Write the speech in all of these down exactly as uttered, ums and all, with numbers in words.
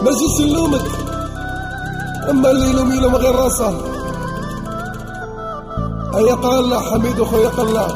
ماجيش نلومك، اما اللي يلوم يلوم غير راسه. هيا قال حميد وخويا قال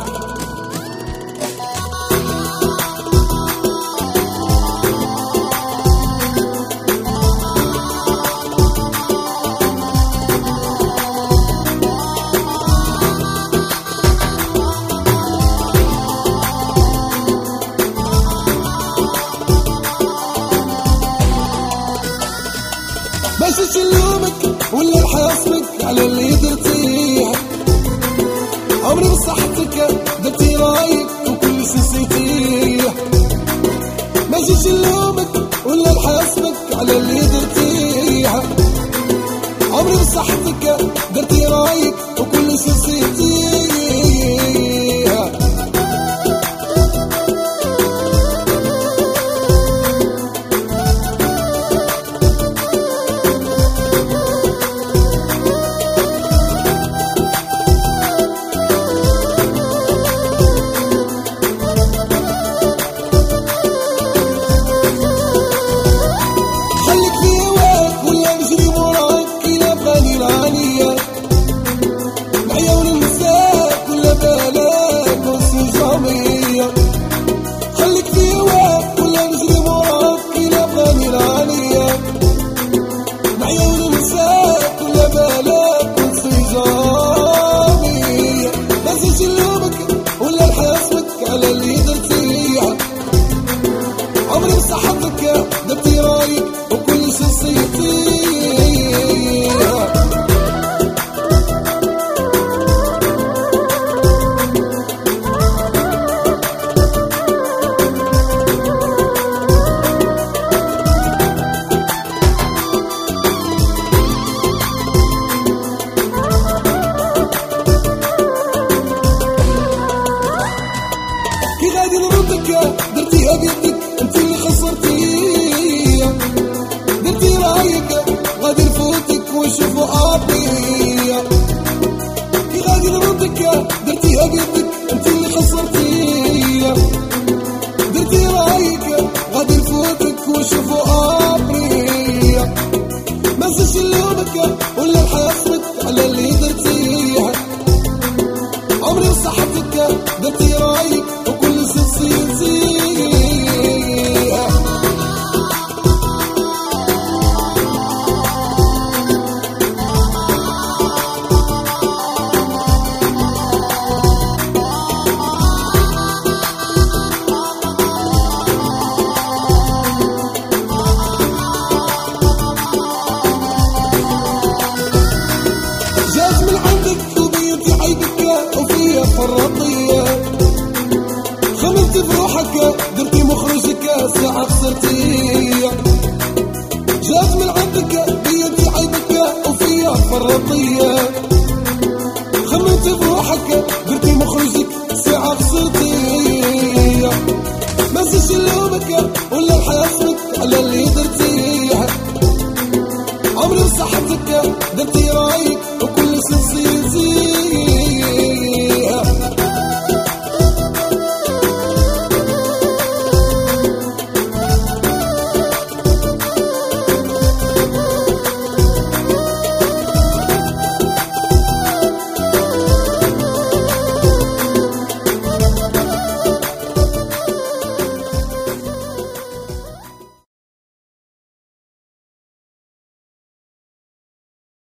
ماشيش نلومك ولا نحاسبك على اللي درتيه. عمري بصحتك درتي رايك وكل شي نسيتيه. ماشيش نلومك ولا نحاسبك على اللي درتيه. عمري بصحتك درتي رايك وكل شي نسيتيه. عمري بصحتك درتي رايك وكل شي نسيتيه. كي غادي نردك درتيها بيدك انت اللي خسرتيها. درتي رايك غادي نفوتك ونشوفو ابيا. كي غادي نردك درتيها بيدك انت اللي خسرتيها. درتي رايك غادي نفوتك ونشوفو ابيا. ما نسيش نلومك ولا نحاسبك على اللي درتيه. عمري وصحتك درتي رايك وكل شي نسيتيه. جات من عندك وبينتي عيبك وفيا فرطية. خممت بروحك درتي مخرجك ساعة خسرتية. جات من عندك بينتي عيبك وفيا فرطية. خممت بروحك درتي مخرجك ساعة خسرتية.